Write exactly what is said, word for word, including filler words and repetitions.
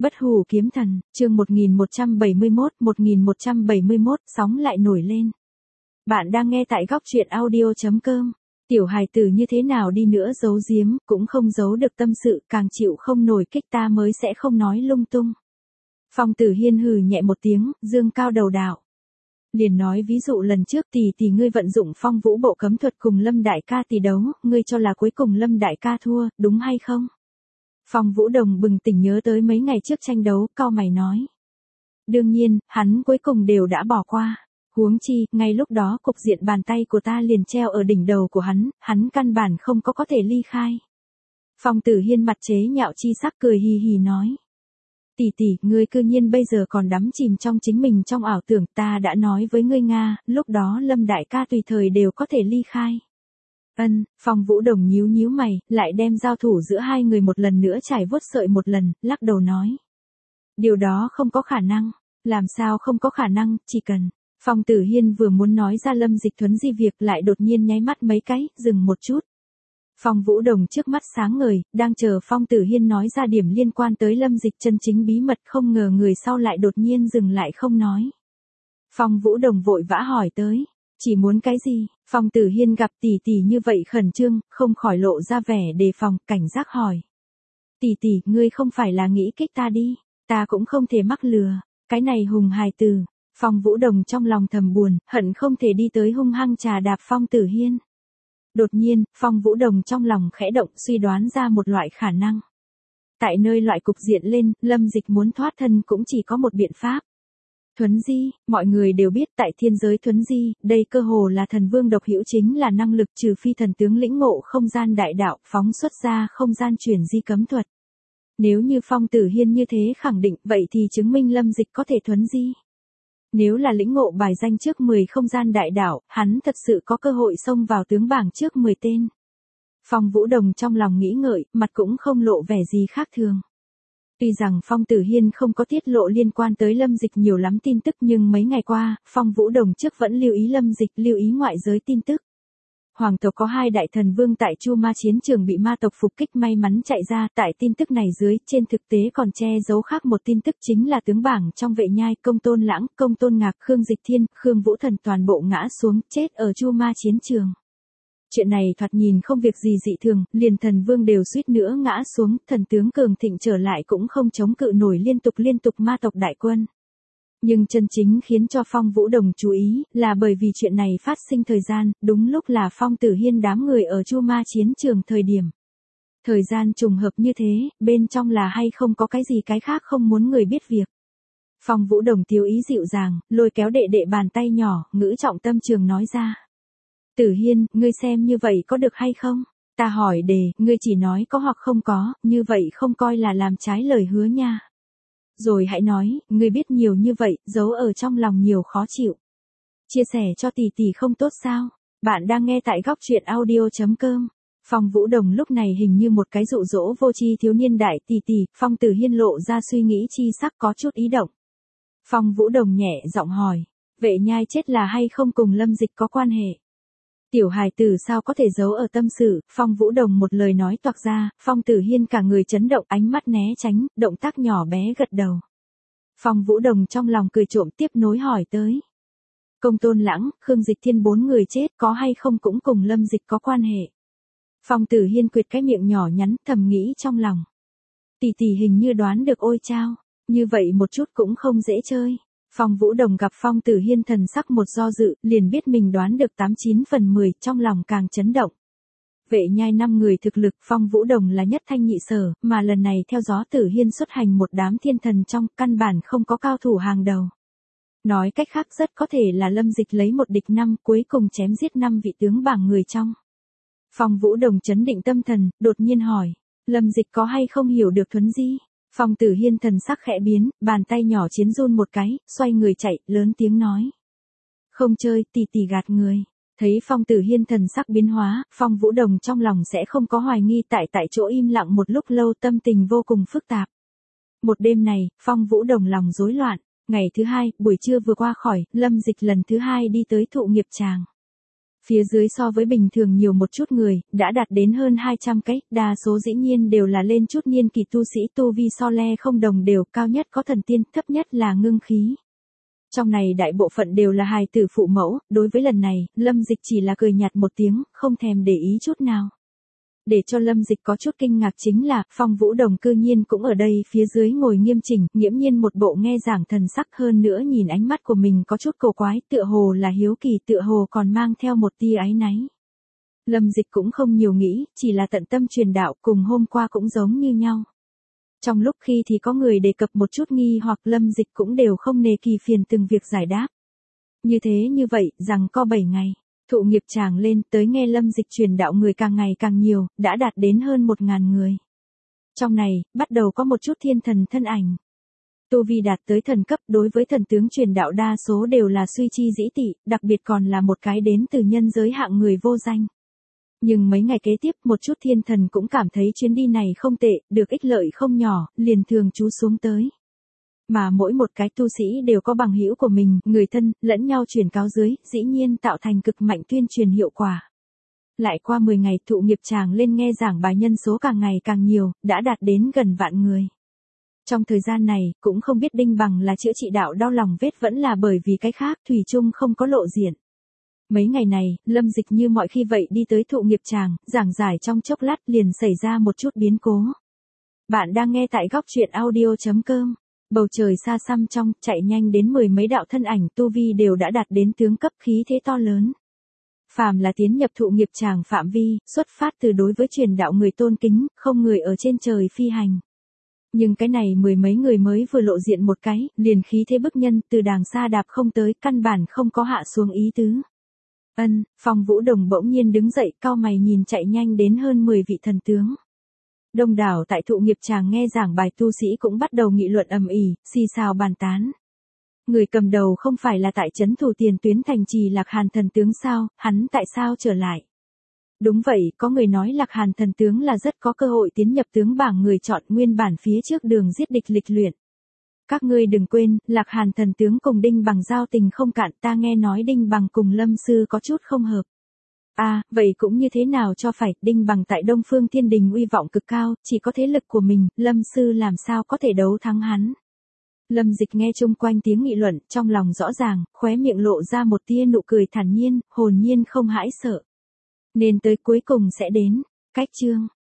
Bất hủ kiếm thần, chương một nghìn một trăm bảy mươi mốt, một nghìn một trăm bảy mươi mốt, sóng lại nổi lên. Bạn đang nghe tại góc truyện audio.com. Tiểu hài tử như thế nào đi nữa giấu giếm, cũng không giấu được tâm sự, càng chịu không nổi kích ta mới sẽ không nói lung tung. Phong Tử Hiên hừ nhẹ một tiếng, dương cao đầu đạo. Liền nói ví dụ lần trước tỷ tỷ ngươi vận dụng phong vũ bộ cấm thuật cùng Lâm đại ca tỷ đấu, ngươi cho là cuối cùng Lâm đại ca thua, đúng hay không? Phong Vũ Đồng bừng tỉnh nhớ tới mấy ngày trước tranh đấu, cau mày nói. Đương nhiên, hắn cuối cùng đều đã bỏ qua. Huống chi, ngay lúc đó cục diện bàn tay của ta liền treo ở đỉnh đầu của hắn, hắn căn bản không có có thể ly khai. Phong Tử Hiên mặt chế nhạo chi sắc cười hì hì nói. Tỷ tỷ, ngươi cư nhiên bây giờ còn đắm chìm trong chính mình trong ảo tưởng, ta đã nói với ngươi Nga, lúc đó Lâm đại ca tùy thời đều có thể ly khai. Ân, Phong Vũ Đồng nhíu nhíu mày, lại đem giao thủ giữa hai người một lần nữa trải vuốt sợi một lần, lắc đầu nói. Điều đó không có khả năng, làm sao không có khả năng, chỉ cần. Phong Tử Hiên vừa muốn nói ra Lâm Dịch Thuấn di việc lại đột nhiên nháy mắt mấy cái, dừng một chút. Phong Vũ Đồng trước mắt sáng ngời, đang chờ Phong Tử Hiên nói ra điểm liên quan tới Lâm Dịch chân chính bí mật, không ngờ người sau lại đột nhiên dừng lại không nói. Phong Vũ Đồng vội vã hỏi tới. Chỉ muốn cái gì? Phong Tử Hiên gặp tỷ tỷ như vậy khẩn trương, không khỏi lộ ra vẻ đề phòng, cảnh giác hỏi. Tỷ tỷ, ngươi không phải là nghĩ kích ta đi, ta cũng không thể mắc lừa, cái này hùng hài tử. Phong Vũ Đồng trong lòng thầm buồn, hận không thể đi tới hung hăng trà đạp Phong Tử Hiên. Đột nhiên, Phong Vũ Đồng trong lòng khẽ động suy đoán ra một loại khả năng. Tại nơi loại cục diện lên, Lâm Dịch muốn thoát thân cũng chỉ có một biện pháp. Thuấn di, mọi người đều biết tại thiên giới thuấn di, đây cơ hồ là thần vương độc hữu chính là năng lực trừ phi thần tướng lĩnh ngộ không gian đại đạo phóng xuất ra không gian chuyển di cấm thuật. Nếu như Phong Tử Hiên như thế khẳng định vậy thì chứng minh Lâm Dịch có thể thuấn di. Nếu là lĩnh ngộ bài danh trước mười không gian đại đạo, hắn thật sự có cơ hội xông vào tướng bảng trước mười tên. Phong Vũ Đồng trong lòng nghĩ ngợi, mặt cũng không lộ vẻ gì khác thường. Tuy rằng Phong Tử Hiên không có tiết lộ liên quan tới Lâm Dịch nhiều lắm tin tức nhưng mấy ngày qua, Phong Vũ Đồng trước vẫn lưu ý Lâm Dịch, lưu ý ngoại giới tin tức. Hoàng tộc có hai đại thần vương tại Chu Ma chiến trường bị ma tộc phục kích may mắn chạy ra, tại tin tức này dưới, trên thực tế còn che giấu khác một tin tức chính là tướng bảng trong Vệ Nhai, Công Tôn Lãng, Công Tôn Ngạc, Khương Dịch Thiên, Khương Vũ Thần toàn bộ ngã xuống, chết ở Chu Ma chiến trường. Chuyện này thoạt nhìn không việc gì dị thường, liền thần vương đều suýt nữa ngã xuống, thần tướng cường thịnh trở lại cũng không chống cự nổi liên tục liên tục ma tộc đại quân. Nhưng chân chính khiến cho Phong Vũ Đồng chú ý, là bởi vì chuyện này phát sinh thời gian, đúng lúc là Phong Tử Hiên đám người ở Chu Ma chiến trường thời điểm. Thời gian trùng hợp như thế, bên trong là hay không có cái gì cái khác không muốn người biết việc. Phong Vũ Đồng tiêu ý dịu dàng, lôi kéo đệ đệ bàn tay nhỏ, ngữ trọng tâm trường nói ra. Tử Hiên, ngươi xem như vậy có được hay không? Ta hỏi đề, ngươi chỉ nói có hoặc không có, như vậy không coi là làm trái lời hứa nha. Rồi hãy nói, ngươi biết nhiều như vậy, giấu ở trong lòng nhiều khó chịu. Chia sẻ cho tỷ tỷ không tốt sao? Bạn đang nghe tại góc truyện audio.com. Phong Vũ Đồng lúc này hình như một cái dụ dỗ vô tri thiếu niên đại tỷ tỷ, Phong Tử Hiên lộ ra suy nghĩ chi sắc có chút ý động. Phong Vũ Đồng nhẹ giọng hỏi, Vệ Nhai chết là hay không cùng Lâm Dịch có quan hệ? Tiểu hài tử sao có thể giấu ở tâm sự, Phong Vũ Đồng một lời nói toạc ra, Phong Tử Hiên cả người chấn động ánh mắt né tránh, động tác nhỏ bé gật đầu. Phong Vũ Đồng trong lòng cười trộm tiếp nối hỏi tới. Công Tôn Lãng, Khương Dịch Thiên bốn người chết có hay không cũng cùng Lâm Dịch có quan hệ. Phong Tử Hiên quyệt cái miệng nhỏ nhắn thầm nghĩ trong lòng. Tỷ tỷ hình như đoán được ôi chao, như vậy một chút cũng không dễ chơi. Phong Vũ Đồng gặp Phong Tử Hiên thần sắc một do dự, liền biết mình đoán được tám chín phần mười, trong lòng càng chấn động. Vệ Nhai năm người thực lực, Phong Vũ Đồng là nhất thanh nhị sở, mà lần này theo gió Tử Hiên xuất hành một đám thiên thần trong, căn bản không có cao thủ hàng đầu. Nói cách khác rất có thể là Lâm Dịch lấy một địch năm, cuối cùng chém giết năm vị tướng bảng người trong. Phong Vũ Đồng chấn định tâm thần, đột nhiên hỏi, Lâm Dịch có hay không hiểu được thuấn di? Phong Tử Hiên thần sắc khẽ biến, bàn tay nhỏ chiến run một cái, xoay người chạy, lớn tiếng nói. Không chơi, tỷ tỷ gạt người. Thấy Phong Tử Hiên thần sắc biến hóa, Phong Vũ Đồng trong lòng sẽ không có hoài nghi tại tại chỗ im lặng một lúc lâu tâm tình vô cùng phức tạp. Một đêm này, Phong Vũ Đồng lòng rối loạn, ngày thứ hai, buổi trưa vừa qua khỏi, Lâm Dịch lần thứ hai đi tới thụ nghiệp tràng. Phía dưới so với bình thường nhiều một chút người, đã đạt đến hơn hai trăm cái, đa số dĩ nhiên đều là lên chút niên kỳ tu sĩ tu vi so le không đồng đều, cao nhất có thần tiên, thấp nhất là ngưng khí. Trong này đại bộ phận đều là hài tử phụ mẫu, đối với lần này, Lâm Dịch chỉ là cười nhạt một tiếng, không thèm để ý chút nào. Để cho Lâm Dịch có chút kinh ngạc chính là, Phong Vũ Đồng cư nhiên cũng ở đây phía dưới ngồi nghiêm chỉnh, nghiễm nhiên một bộ nghe giảng thần sắc, hơn nữa nhìn ánh mắt của mình có chút cổ quái, tựa hồ là hiếu kỳ, tựa hồ còn mang theo một tia áy náy. Lâm Dịch cũng không nhiều nghĩ, chỉ là tận tâm truyền đạo, cùng hôm qua cũng giống như nhau. Trong lúc khi thì có người đề cập một chút nghi hoặc Lâm Dịch cũng đều không nề kỳ phiền từng việc giải đáp. Như thế như vậy, rằng có bảy ngày. Thụ nghiệp tràng lên tới nghe Lâm Dịch truyền đạo người càng ngày càng nhiều, đã đạt đến hơn một ngàn người. Trong này, bắt đầu có một chút thiên thần thân ảnh. Tu vi đạt tới thần cấp đối với thần tướng truyền đạo đa số đều là suy chi dĩ tị, đặc biệt còn là một cái đến từ nhân giới hạng người vô danh. Nhưng mấy ngày kế tiếp một chút thiên thần cũng cảm thấy chuyến đi này không tệ, được ích lợi không nhỏ, liền thường trú xuống tới. Mà mỗi một cái tu sĩ đều có bằng hữu của mình, người thân, lẫn nhau truyền cáo dưới, dĩ nhiên tạo thành cực mạnh tuyên truyền hiệu quả. Lại qua mười ngày thụ nghiệp tràng lên nghe giảng bài nhân số càng ngày càng nhiều, đã đạt đến gần vạn người. Trong thời gian này, cũng không biết Đinh Bằng là chữa trị đạo đau lòng vết vẫn là bởi vì cái khác, thủy chung không có lộ diện. Mấy ngày này, Lâm Dịch như mọi khi vậy đi tới thụ nghiệp tràng, giảng giải trong chốc lát liền xảy ra một chút biến cố. Bạn đang nghe tại góc truyện audio chấm com. Bầu trời xa xăm trong, chạy nhanh đến mười mấy đạo thân ảnh tu vi đều đã đạt đến tướng cấp khí thế to lớn. Phàm là tiến nhập thụ nghiệp tràng phạm vi, xuất phát từ đối với truyền đạo người tôn kính, không người ở trên trời phi hành. Nhưng cái này mười mấy người mới vừa lộ diện một cái, liền khí thế bức nhân từ đàng xa đạp không tới, căn bản không có hạ xuống ý tứ. Ân, Phong Vũ Đồng bỗng nhiên đứng dậy, cau mày nhìn chạy nhanh đến hơn mười vị thần tướng. Đông đảo tại thụ nghiệp tràng nghe giảng bài tu sĩ cũng bắt đầu nghị luận ầm ĩ, xì xào bàn tán. Người cầm đầu không phải là tại trấn thủ tiền tuyến thành trì Lạc Hàn thần tướng sao, hắn tại sao trở lại? Đúng vậy, có người nói Lạc Hàn thần tướng là rất có cơ hội tiến nhập tướng bảng người chọn, nguyên bản phía trước đường giết địch lịch luyện. Các ngươi đừng quên, Lạc Hàn thần tướng cùng Đinh Bằng giao tình không cạn, ta nghe nói Đinh Bằng cùng Lâm sư có chút không hợp. À, vậy cũng như thế nào cho phải, Đinh Bằng tại Đông Phương Thiên Đình uy vọng cực cao, chỉ có thế lực của mình, Lâm sư làm sao có thể đấu thắng hắn. Lâm Dịch nghe chung quanh tiếng nghị luận, trong lòng rõ ràng, khóe miệng lộ ra một tia nụ cười thản nhiên, hồn nhiên không hãi sợ. Nên tới cuối cùng sẽ đến. Cách chương